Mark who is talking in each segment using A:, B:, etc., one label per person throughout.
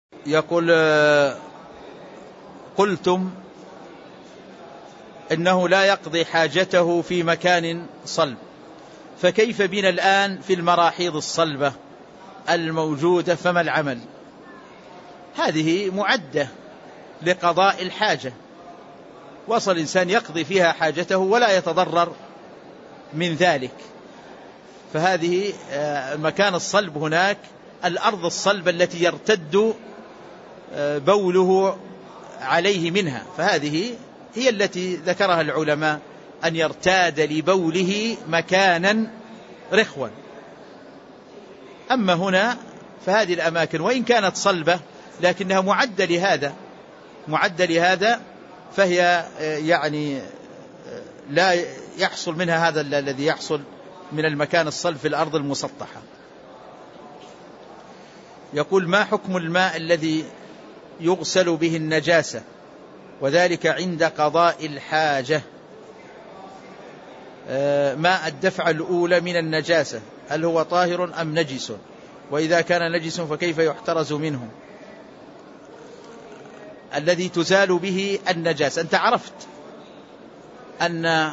A: يقول قلتم إنه لا يقضي حاجته في مكان صلب، فكيف بنا الآن في المراحيض الصلبة الموجودة؟ فما العمل؟ هذه معدة لقضاء الحاجة، وصل الإنسان يقضي فيها حاجته ولا يتضرر من ذلك. فهذه مكان الصلب هناك الأرض الصلبة التي يرتد بوله عليه منها، فهذه هي التي ذكرها العلماء، أن يرتاد لبوله مكانا رخوا. أما هنا فهذه الأماكن وإن كانت صلبة لكنها معدة لهذا، فهي يعني لا يحصل منها هذا الذي يحصل من المكان الصلب في الأرض المسطحة. يقول ما حكم الماء الذي يغسل به النجاسة وذلك عند قضاء الحاجة؟ ماء الدفعة الأولى من النجاسة هل هو طاهر أم نجس؟ وإذا كان نجس فكيف يحترز منه؟ الذي تزال به النجاسة، أنت عرفت أن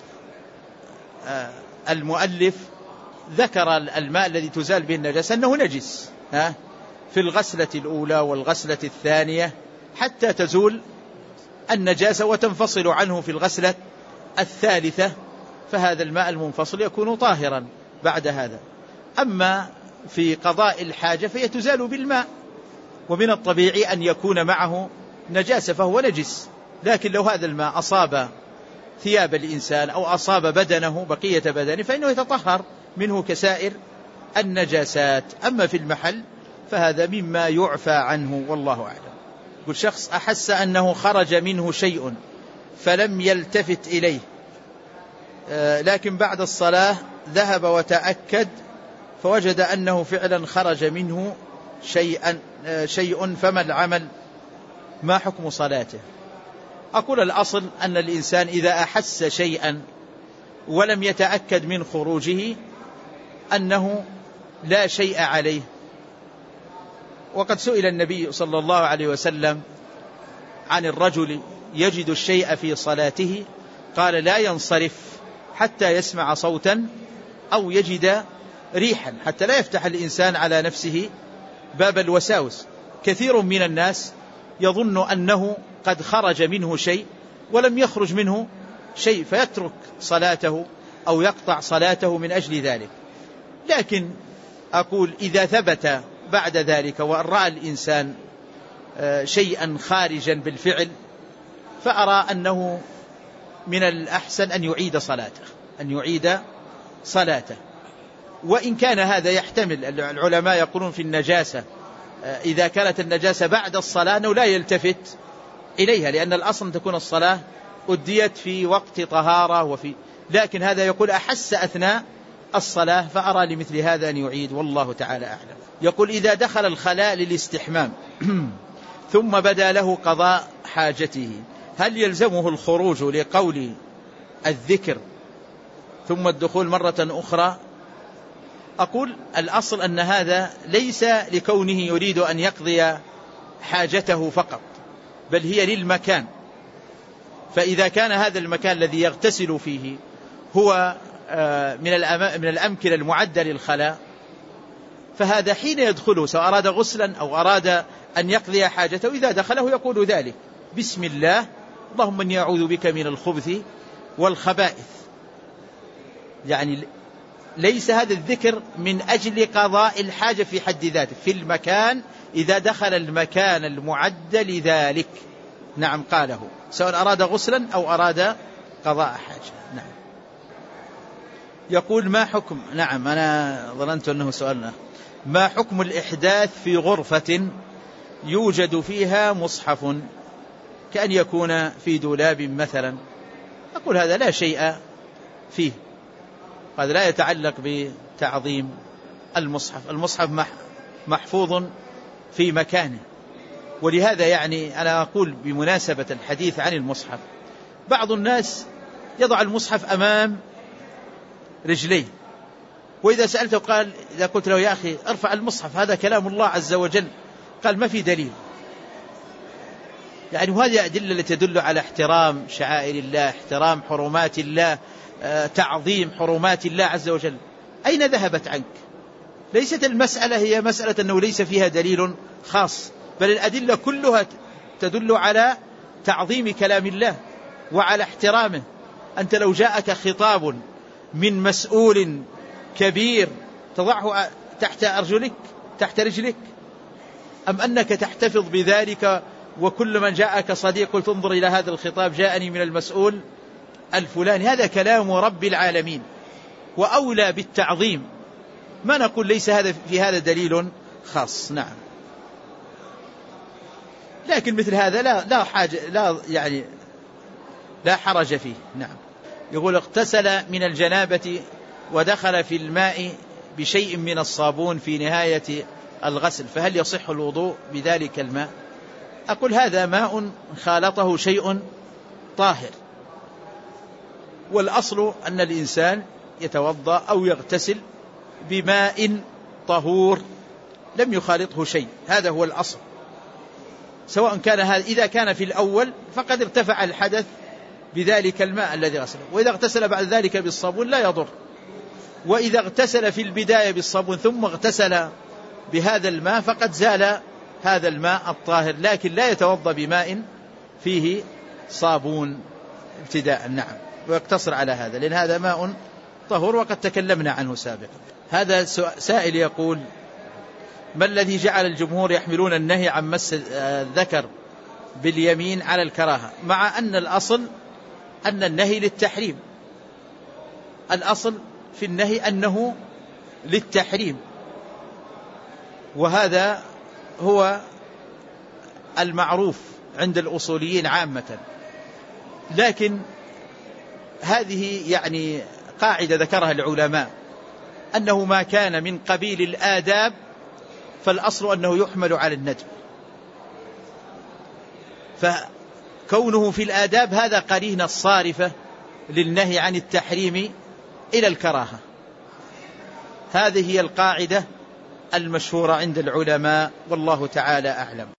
A: المؤلف ذكر الماء الذي تزال به النجاسة أنه نجس في الغسلة الأولى والغسلة الثانية حتى تزول النجاسة وتنفصل عنه في الغسلة الثالثة، فهذا الماء المنفصل يكون طاهرا بعد هذا. أما في قضاء الحاجة فهي تزال بالماء، ومن الطبيعي أن يكون معه نجاسة فهو نجس، لكن لو هذا الماء أصاب ثياب الإنسان أو أصاب بدنه بقية بدنه فإنه يتطهر منه كسائر النجاسات. أما في المحل فهذا مما يعفى عنه والله أعلم. يقول شخص أحس أنه خرج منه شيء فلم يلتفت إليه، لكن بعد الصلاة ذهب وتأكد فوجد أنه فعلا خرج منه شيء، فما العمل؟ ما حكم صلاته؟ أقول الأصل أن الإنسان إذا أحس شيئا ولم يتأكد من خروجه أنه لا شيء عليه. وقد سئل النبي صلى الله عليه وسلم عن الرجل يجد الشيء في صلاته، قال لا ينصرف حتى يسمع صوتا أو يجد ريحا، حتى لا يفتح الإنسان على نفسه باب الوساوس. كثير من الناس يظن أنه قد خرج منه شيء ولم يخرج منه شيء فيترك صلاته أو يقطع صلاته من أجل ذلك. لكن أقول إذا ثبت بعد ذلك وأن رأى الإنسان شيئا خارجا بالفعل، فأرى أنه من الأحسن أن يعيد صلاته، وإن كان هذا يحتمل. العلماء يقولون في النجاسة إذا كانت النجاسة بعد الصلاة أنه لا يلتفت إليها، لأن الأصل تكون الصلاة أديت في وقت طهارة لكن هذا يقول أحس أثناء الصلاة، فأرى لمثل هذا أن يعيد والله تعالى أعلم. يقول إذا دخل الخلاء للاستحمام ثم بدا له قضاء حاجته هل يلزمه الخروج لقول الذكر ثم الدخول مرة أخرى؟ أقول الأصل أن هذا ليس لكونه يريد أن يقضي حاجته فقط، بل هي للمكان. فإذا كان هذا المكان الذي يغتسل فيه هو من الأمكنة المعدة للخلاء، فهذا حين يدخله سواء أراد غسلا أو أراد أن يقضي حاجته إذا دخله يقول ذلك بسم الله اللهم إني أعوذ بك من الخبث والخبائث. يعني ليس هذا الذكر من أجل قضاء الحاجة في حد ذاته في المكان، إذا دخل المكان المعد لذلك نعم قاله سواء أراد غسلا أو أراد قضاء حاجة. نعم. يقول ما حكم، نعم أنا ظننت أنه سؤالنا، ما حكم الإحداث في غرفة يوجد فيها مصحف كأن يكون في دولاب مثلا؟ أقول هذا لا شيء فيه، هذا لا يتعلق بتعظيم المصحف. المصحف محفوظ في مكانه، ولهذا يعني أنا أقول بمناسبة الحديث عن المصحف، بعض الناس يضع المصحف أمام رجليه، وإذا سألته قال إذا قلت له يا أخي ارفع المصحف هذا كلام الله عز وجل قال ما في دليل. يعني وهذه أدلة التي تدل على احترام شعائر الله، احترام حرمات الله، تعظيم حرمات الله عز وجل. أين ذهبت عنك؟ ليست المسألة هي مسألة أنه ليس فيها دليل خاص، بل الأدلة كلها تدل على تعظيم كلام الله وعلى احترامه. أنت لو جاءك خطاب من مسؤول كبير تضعه تحت أرجلك، تحت رجلك، أم أنك تحتفظ بذلك وكل من جاءك صديق قلت انظر إلى هذا الخطاب جاءني من المسؤول الفلاني؟ هذا كلام رب العالمين وأولى بالتعظيم. ما نقول ليس هذا في هذا دليل خاص، نعم، لكن مثل هذا لا حاجة، لا حرج فيه. نعم. يقول اغتسل من الجنابة ودخل في الماء بشيء من الصابون في نهاية الغسل، فهل يصح الوضوء بذلك الماء؟ أقول هذا ماء خالطه شيء طاهر، والأصل أن الإنسان يتوضأ أو يغتسل بماء طهور لم يخالطه شيء، هذا هو الأصل. سواء كان هذا، إذا كان في الأول فقد ارتفع الحدث بذلك الماء الذي غسله، وإذا اغتسل بعد ذلك بالصابون لا يضر. وإذا اغتسل في البداية بالصابون ثم اغتسل بهذا الماء فقد زال هذا الماء الطاهر، لكن لا يتوضأ بماء فيه صابون ابتداء. نعم، ويقتصر على هذا لأن هذا ماء طهور وقد تكلمنا عنه سابقا. هذا سائل يقول ما الذي جعل الجمهور يحملون النهي عن مس الذكر باليمين على الكراهة، مع أن الأصل أن النهي للتحريم؟ الأصل في النهي أنه للتحريم، وهذا هو المعروف عند الأصوليين عامة. لكن هذه يعني قاعدة ذكرها العلماء، أنه ما كان من قبيل الآداب فالأصل أنه يحمل على الندب، فكونه في الآداب هذا قرينة الصارفة للنهي عن التحريم إلى الكراهة. هذه هي القاعدة المشهورة عند العلماء، والله تعالى أعلم.